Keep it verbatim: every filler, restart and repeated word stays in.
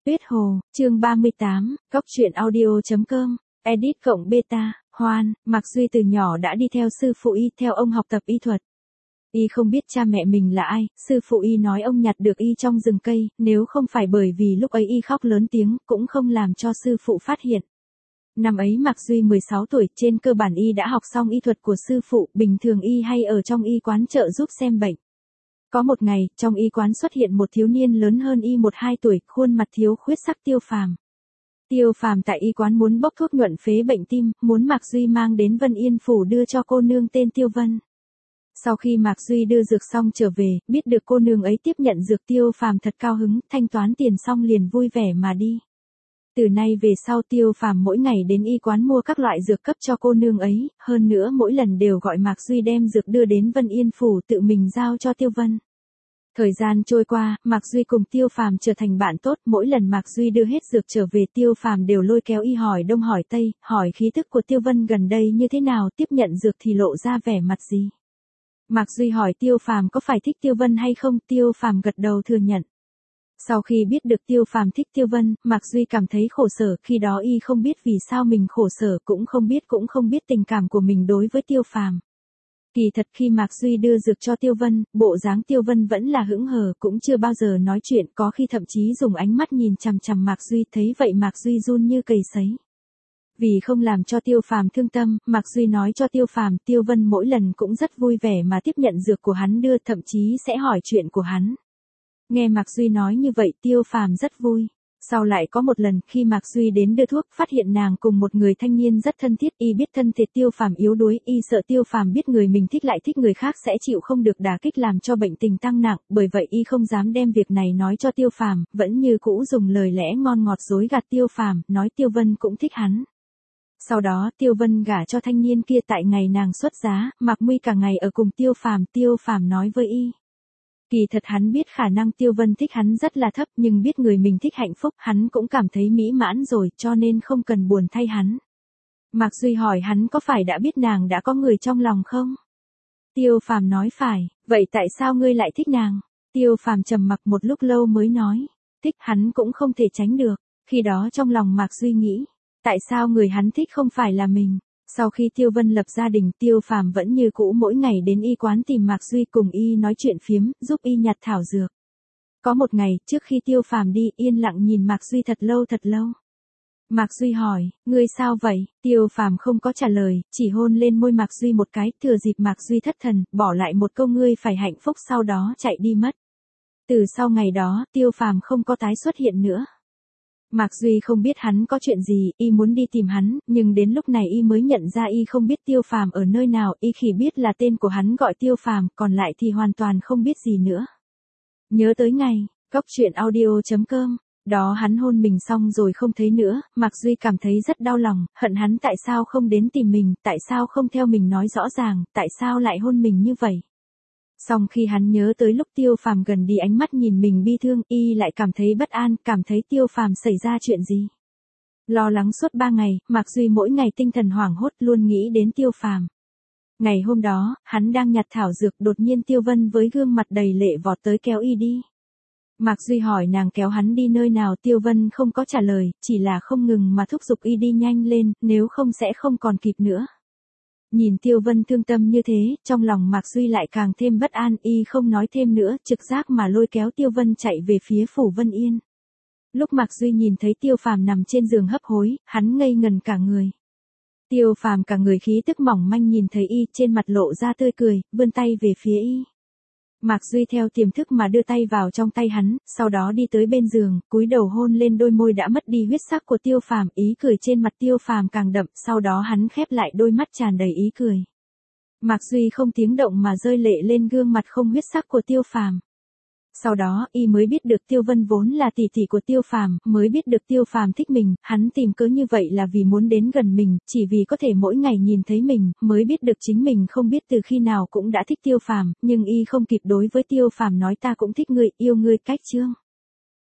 Tuyết Hồ, chương ba mươi tám, Cóc truyện audio chấm com, edit cộng beta, Hoan, Mạc Duy từ nhỏ đã đi theo sư phụ y, theo ông học tập y thuật. Y không biết cha mẹ mình là ai, sư phụ y nói ông nhặt được y trong rừng cây, nếu không phải bởi vì lúc ấy y khóc lớn tiếng, cũng không làm cho sư phụ phát hiện. Năm ấy Mạc Duy mười sáu tuổi, trên cơ bản y đã học xong y thuật của sư phụ, bình thường y hay ở trong y quán trợ giúp xem bệnh. Có một ngày, trong y quán xuất hiện một thiếu niên lớn hơn y một hai tuổi, khuôn mặt thiếu khuyết sắc Tiêu Phàm. Tiêu Phàm tại y quán muốn bốc thuốc nhuận phế bệnh tim, muốn Mạc Duy mang đến Vân Yên phủ đưa cho cô nương tên Tiêu Vân. Sau khi Mạc Duy đưa dược xong trở về, biết được cô nương ấy tiếp nhận dược, Tiêu Phàm thật cao hứng, thanh toán tiền xong liền vui vẻ mà đi. Từ nay về sau Tiêu Phàm mỗi ngày đến y quán mua các loại dược cấp cho cô nương ấy, hơn nữa mỗi lần đều gọi Mạc Duy đem dược đưa đến Vân Yên phủ, tự mình giao cho Tiêu Vân. Thời gian trôi qua, Mạc Duy cùng Tiêu Phàm trở thành bạn tốt, mỗi lần Mạc Duy đưa hết dược trở về, Tiêu Phàm đều lôi kéo y hỏi đông hỏi tây, hỏi khí tức của Tiêu Vân gần đây như thế nào, tiếp nhận dược thì lộ ra vẻ mặt gì. Mạc Duy hỏi Tiêu Phàm có phải thích Tiêu Vân hay không, Tiêu Phàm gật đầu thừa nhận. Sau khi biết được Tiêu Phàm thích Tiêu Vân, Mạc Duy cảm thấy khổ sở, khi đó y không biết vì sao mình khổ sở, cũng không biết cũng không biết tình cảm của mình đối với Tiêu Phàm. Kỳ thật khi Mạc Duy đưa dược cho Tiêu Vân, bộ dáng Tiêu Vân vẫn là hững hờ, cũng chưa bao giờ nói chuyện, có khi thậm chí dùng ánh mắt nhìn chằm chằm Mạc Duy, thấy vậy Mạc Duy run như cầy sấy. Vì không làm cho Tiêu Phàm thương tâm, Mạc Duy nói cho Tiêu Phàm, Tiêu Vân mỗi lần cũng rất vui vẻ mà tiếp nhận dược của hắn đưa, thậm chí sẽ hỏi chuyện của hắn. Nghe Mạc Duy nói như vậy, Tiêu Phàm rất vui. Sau lại có một lần, khi Mạc Duy đến đưa thuốc, phát hiện nàng cùng một người thanh niên rất thân thiết, y biết thân thể Tiêu Phàm yếu đuối, y sợ Tiêu Phàm biết người mình thích lại thích người khác sẽ chịu không được đả kích làm cho bệnh tình tăng nặng, bởi vậy y không dám đem việc này nói cho Tiêu Phàm, vẫn như cũ dùng lời lẽ ngon ngọt dối gạt Tiêu Phàm, nói Tiêu Vân cũng thích hắn. Sau đó, Tiêu Vân gả cho thanh niên kia, tại ngày nàng xuất giá, Mạc Muy cả ngày ở cùng Tiêu Phàm, Tiêu Phàm nói với y. Kỳ thật hắn biết khả năng Tiêu Vân thích hắn rất là thấp, nhưng biết người mình thích hạnh phúc, hắn cũng cảm thấy mỹ mãn rồi, cho nên không cần buồn thay hắn. Mạc Duy hỏi hắn có phải đã biết nàng đã có người trong lòng không? Tiêu Phàm nói phải, vậy tại sao ngươi lại thích nàng? Tiêu Phàm trầm mặc một lúc lâu mới nói, thích hắn cũng không thể tránh được. Khi đó trong lòng Mạc Duy nghĩ, tại sao người hắn thích không phải là mình? Sau khi Tiêu Vân lập gia đình, Tiêu Phàm vẫn như cũ mỗi ngày đến y quán tìm Mạc Duy, cùng y nói chuyện phiếm, giúp y nhặt thảo dược. Có một ngày, trước khi Tiêu Phàm đi, yên lặng nhìn Mạc Duy thật lâu thật lâu. Mạc Duy hỏi, ngươi sao vậy? Tiêu Phàm không có trả lời, chỉ hôn lên môi Mạc Duy một cái, thừa dịp Mạc Duy thất thần, bỏ lại một câu ngươi phải hạnh phúc, sau đó chạy đi mất. Từ sau ngày đó, Tiêu Phàm không có tái xuất hiện nữa. Mạc Duy không biết hắn có chuyện gì, y muốn đi tìm hắn, nhưng đến lúc này y mới nhận ra y không biết Tiêu Phàm ở nơi nào, y chỉ biết là tên của hắn gọi Tiêu Phàm, còn lại thì hoàn toàn không biết gì nữa. Nhớ tới ngày, Cóc truyện audio chấm com, đó hắn hôn mình xong rồi không thấy nữa, Mạc Duy cảm thấy rất đau lòng, hận hắn tại sao không đến tìm mình, tại sao không theo mình nói rõ ràng, tại sao lại hôn mình như vậy. Song khi hắn nhớ tới lúc Tiêu Phàm gần đi ánh mắt nhìn mình bi thương, y lại cảm thấy bất an, cảm thấy Tiêu Phàm xảy ra chuyện gì. Lo lắng suốt ba ngày, Mạc Duy mỗi ngày tinh thần hoảng hốt, luôn nghĩ đến Tiêu Phàm. Ngày hôm đó, hắn đang nhặt thảo dược, đột nhiên Tiêu Vân với gương mặt đầy lệ vọt tới kéo y đi. Mạc Duy hỏi nàng kéo hắn đi nơi nào, Tiêu Vân không có trả lời, chỉ là không ngừng mà thúc giục y đi nhanh lên, nếu không sẽ không còn kịp nữa. Nhìn Tiêu Vân thương tâm như thế, trong lòng Mạc Duy lại càng thêm bất an, y không nói thêm nữa, trực giác mà lôi kéo Tiêu Vân chạy về phía phủ Vân Yên. Lúc Mạc Duy nhìn thấy Tiêu Phàm nằm trên giường hấp hối, hắn ngây ngần cả người. Tiêu Phàm cả người khí tức mỏng manh nhìn thấy y, trên mặt lộ ra tươi cười, vươn tay về phía y. Mạc Duy theo tiềm thức mà đưa tay vào trong tay hắn, sau đó đi tới bên giường, cúi đầu hôn lên đôi môi đã mất đi huyết sắc của Tiêu Phàm, ý cười trên mặt Tiêu Phàm càng đậm, sau đó hắn khép lại đôi mắt tràn đầy ý cười. Mạc Duy không tiếng động mà rơi lệ lên gương mặt không huyết sắc của Tiêu Phàm. Sau đó, y mới biết được Tiêu Vân vốn là tỷ tỷ của Tiêu Phàm, mới biết được Tiêu Phàm thích mình, hắn tìm cớ như vậy là vì muốn đến gần mình, chỉ vì có thể mỗi ngày nhìn thấy mình, mới biết được chính mình không biết từ khi nào cũng đã thích Tiêu Phàm, nhưng y không kịp đối với Tiêu Phàm nói ta cũng thích ngươi, yêu ngươi cách chương.